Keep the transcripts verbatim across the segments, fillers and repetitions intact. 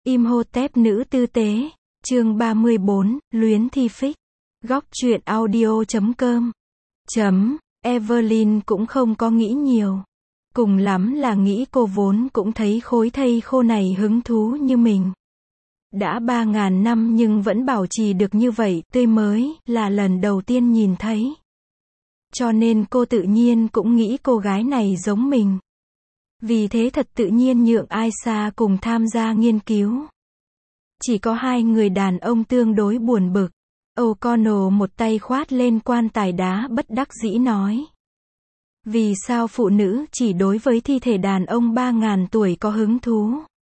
Imhotep nữ tư tế, chương ba mươi bốn, luyến thi phích. Góc truyện audio chấm com. Chấm, Evelyn cũng không có nghĩ nhiều. Cùng lắm là nghĩ cô vốn cũng thấy khối thây khô này hứng thú như mình. Đã ba ngàn năm nhưng vẫn bảo trì được như vậy, tươi mới, là lần đầu tiên nhìn thấy. Cho nên cô tự nhiên cũng nghĩ cô gái này giống mình. Vì thế thật tự nhiên nhượng Aisha cùng tham gia nghiên cứu. Chỉ có hai người đàn ông tương đối buồn bực. O'Connell một tay khoát lên quan tài đá bất đắc dĩ nói. Vì sao phụ nữ chỉ đối với thi thể đàn ông ba ngàn tuổi có hứng thú?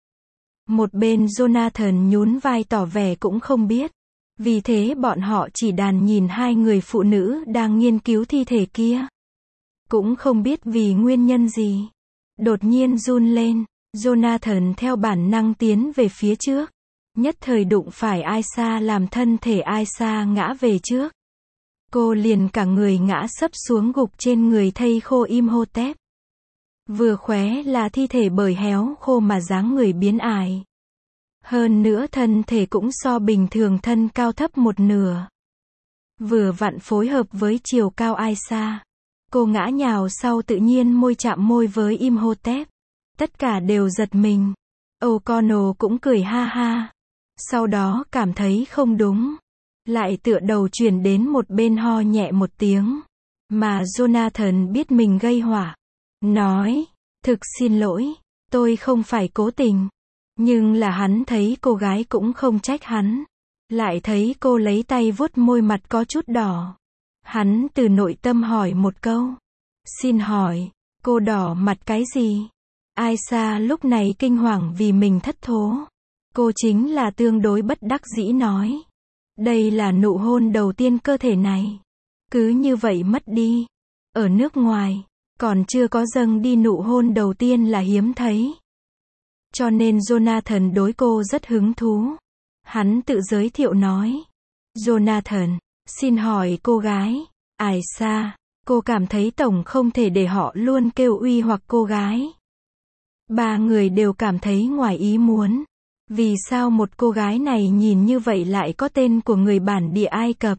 Một bên Jonathan nhún vai tỏ vẻ cũng không biết. Vì thế bọn họ chỉ đàn nhìn hai người phụ nữ đang nghiên cứu thi thể kia. Cũng không biết vì nguyên nhân gì. Đột nhiên run lên, Jonathan theo bản năng tiến về phía trước. Nhất thời đụng phải Aisha làm thân thể Aisha ngã về trước. Cô liền cả người ngã sấp xuống gục trên người thây khô Imhotep. Vừa khóe là thi thể bởi héo khô mà dáng người biến ải. Hơn nữa thân thể cũng so bình thường thân cao thấp một nửa. Vừa vặn phối hợp với chiều cao Aisha. Cô ngã nhào sau tự nhiên môi chạm môi với Imhotep. Tất cả đều giật mình. O'Connell cũng cười ha ha. Sau đó cảm thấy không đúng. Lại tựa đầu chuyển đến một bên ho nhẹ một tiếng. Mà Jonathan biết mình gây họa. Nói, thực xin lỗi, tôi không phải cố tình. Nhưng là hắn thấy cô gái cũng không trách hắn. Lại thấy cô lấy tay vuốt môi mặt có chút đỏ. Hắn từ nội tâm hỏi một câu. Xin hỏi, cô đỏ mặt cái gì? Aisha lúc này kinh hoàng vì mình thất thố. Cô chính là tương đối bất đắc dĩ nói. Đây là nụ hôn đầu tiên cơ thể này. Cứ như vậy mất đi. Ở nước ngoài, còn chưa có dâng đi nụ hôn đầu tiên là hiếm thấy. Cho nên Jonathan đối cô rất hứng thú. Hắn tự giới thiệu nói. Jonathan, xin hỏi cô gái, Aisha, cô cảm thấy tổng không thể để họ luôn kêu uy hoặc cô gái. Ba người đều cảm thấy ngoài ý muốn. Vì sao một cô gái này nhìn như vậy lại có tên của người bản địa Ai Cập?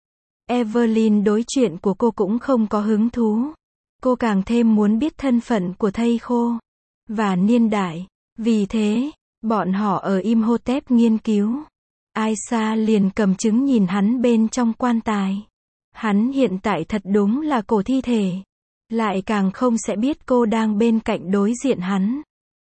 Evelyn đối chuyện của cô cũng không có hứng thú. Cô càng thêm muốn biết thân phận của thây khô. Và niên đại. Vì thế, bọn họ ở Imhotep nghiên cứu. Aisha liền cầm chứng nhìn hắn bên trong quan tài. Hắn hiện tại thật đúng là cổ thi thể. Lại càng không sẽ biết cô đang bên cạnh đối diện hắn.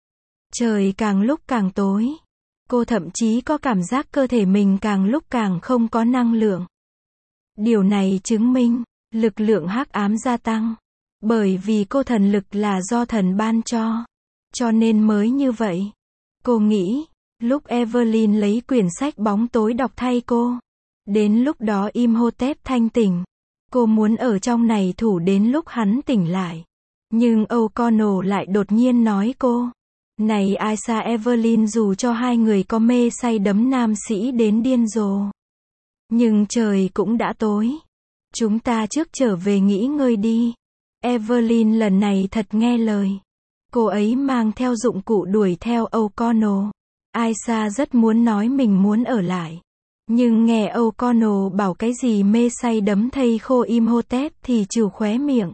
Trời càng lúc càng tối. Cô thậm chí có cảm giác cơ thể mình càng lúc càng không có năng lượng. Điều này chứng minh, lực lượng hắc ám gia tăng. Bởi vì cô thần lực là do thần ban cho. Cho nên mới như vậy. Cô nghĩ, lúc Evelyn lấy quyển sách bóng tối đọc thay cô. Đến lúc đó Imhotep thanh tỉnh. Cô muốn ở trong này thủ đến lúc hắn tỉnh lại. Nhưng O'Connell lại đột nhiên nói cô. Này Aisha Evelyn dù cho hai người có mê say đắm nam sĩ đến điên rồ. Nhưng trời cũng đã tối. Chúng ta trước trở về nghỉ ngơi đi. Evelyn lần này thật nghe lời. Cô ấy mang theo dụng cụ đuổi theo O'Connell. Aisha rất muốn nói mình muốn ở lại. Nhưng nghe O'Connell bảo cái gì mê say đắm thây khô Imhotep thì trừ khóe miệng.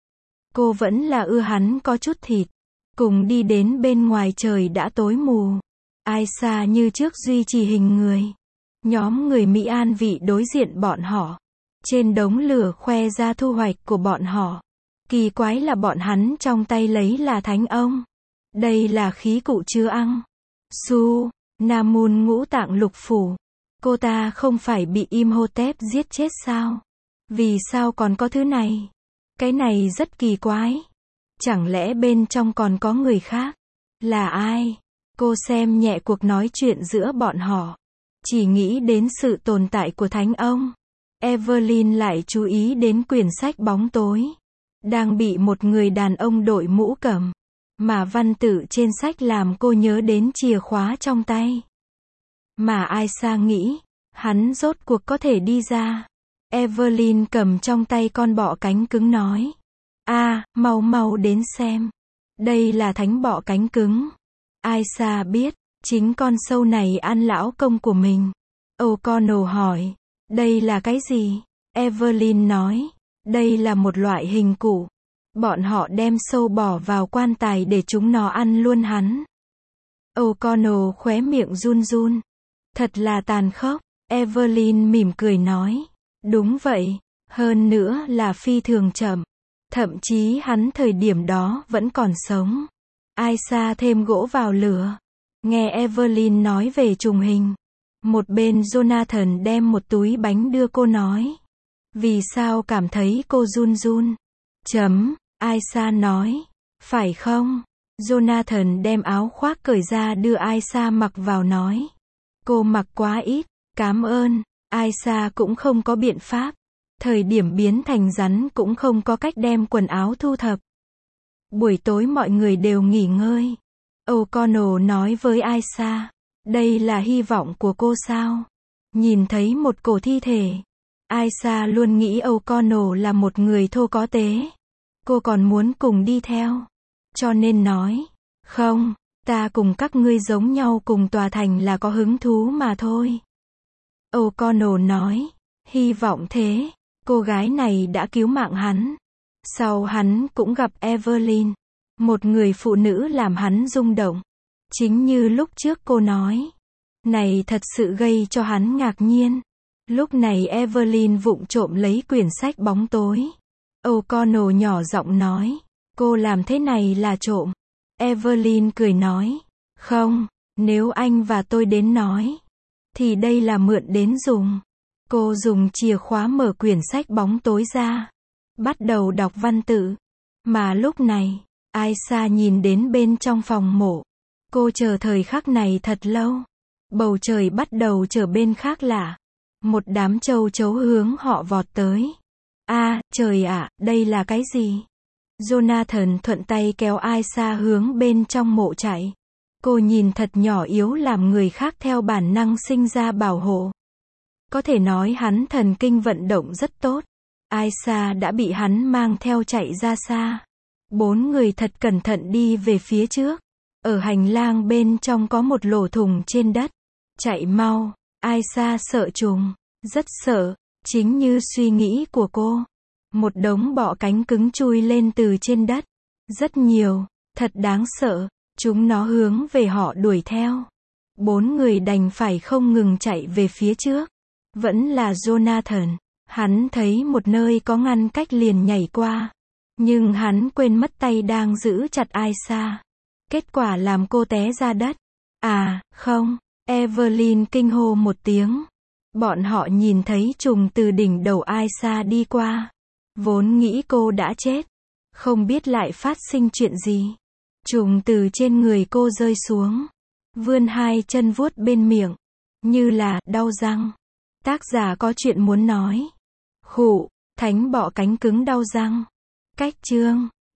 Cô vẫn là ưa hắn có chút thịt. Cùng đi đến bên ngoài trời đã tối mù. Aisha như trước duy trì hình người. Nhóm người Mỹ an vị đối diện bọn họ. Trên đống lửa khoe ra thu hoạch của bọn họ. Kỳ quái là bọn hắn trong tay lấy là thánh ông. Đây là khí cụ chứa ăn. Su, Namun ngũ tạng lục phủ. Cô ta không phải bị Imhotep giết chết sao? Vì sao còn có thứ này? Cái này rất kỳ quái. Chẳng lẽ bên trong còn có người khác? Là ai? Cô xem nhẹ cuộc nói chuyện giữa bọn họ. Chỉ nghĩ đến sự tồn tại của thánh ông. Evelyn lại chú ý đến quyển sách bóng tối. Đang bị một người đàn ông đội mũ cầm. Mà văn tự trên sách làm cô nhớ đến chìa khóa trong tay. Mà Aisha nghĩ, hắn rốt cuộc có thể đi ra. Evelyn cầm trong tay con bọ cánh cứng nói. A, à, mau mau đến xem. Đây là thánh bọ cánh cứng. Aisha biết, Chính con sâu này ăn lão công của mình. O'Connell hỏi, đây là cái gì? Evelyn nói, đây là một loại hình cụ. Bọn họ đem sâu bỏ vào quan tài để chúng nó ăn luôn hắn. O'Connell khóe miệng run run. Thật là tàn khốc. Evelyn mỉm cười nói, đúng vậy, hơn nữa là phi thường chậm. Thậm chí hắn thời điểm đó vẫn còn sống. Aisha thêm gỗ vào lửa. Nghe Evelyn nói về trùng hình. Một bên Jonathan đem một túi bánh đưa cô nói. Vì sao cảm thấy cô run run? Chấm, Aisha nói. Phải không? Jonathan đem áo khoác cởi ra đưa Aisha mặc vào nói. Cô mặc quá ít, cảm ơn. Aisha cũng không có biện pháp. Thời điểm biến thành rắn cũng không có cách đem quần áo thu thập. Buổi tối mọi người đều nghỉ ngơi. O'Connell nói với Aisha, đây là hy vọng của cô sao? Nhìn thấy một cổ thi thể. Aisha luôn nghĩ O'Connell là một người thô có tế. Cô còn muốn cùng đi theo. Cho nên nói, không, ta cùng các ngươi giống nhau cùng tòa thành là có hứng thú mà thôi. O'Connell nói, hy vọng thế. Cô gái này đã cứu mạng hắn. Sau hắn cũng gặp Evelyn. Một người phụ nữ làm hắn rung động. Chính như lúc trước cô nói. Này thật sự gây cho hắn ngạc nhiên. Lúc này Evelyn vụng trộm lấy quyển sách bóng tối. O'Connell nhỏ giọng nói. Cô làm thế này là trộm. Evelyn cười nói. Không, nếu anh và tôi đến nói. Thì đây là mượn đến dùng. Cô dùng chìa khóa mở quyển sách bóng tối ra. Bắt đầu đọc văn tự. Mà lúc này, Aisha nhìn đến bên trong phòng mổ. Cô chờ thời khắc này thật lâu. Bầu trời bắt đầu trở bên khác lạ. Một đám châu chấu hướng họ vọt tới. A, à, trời ạ, đây là cái gì? Jonathan thuận tay kéo Aisha hướng bên trong mộ chạy. Cô nhìn thật nhỏ yếu làm người khác theo bản năng sinh ra bảo hộ. Có thể nói hắn thần kinh vận động rất tốt. Aisha đã bị hắn mang theo chạy ra xa. Bốn người thật cẩn thận đi về phía trước. Ở hành lang bên trong có một lỗ thủng trên đất. Chạy mau. Aisha sợ trùng. Rất sợ. Chính như suy nghĩ của cô. Một đống bọ cánh cứng chui lên từ trên đất. Rất nhiều. Thật đáng sợ. Chúng nó hướng về họ đuổi theo. Bốn người đành phải không ngừng chạy về phía trước. Vẫn là Jonathan. Hắn thấy một nơi có ngăn cách liền nhảy qua. Nhưng hắn quên mất tay đang giữ chặt Aisha. Kết quả làm cô té ra đất. À, không. Evelyn kinh hô một tiếng. Bọn họ nhìn thấy trùng từ đỉnh đầu Aisha đi qua. Vốn nghĩ cô đã chết. Không biết lại phát sinh chuyện gì. Trùng từ trên người cô rơi xuống. Vươn hai chân vuốt bên miệng. Như là đau răng. Tác giả có chuyện muốn nói. Khụ, thánh bọ cánh cứng đau răng. Cách chương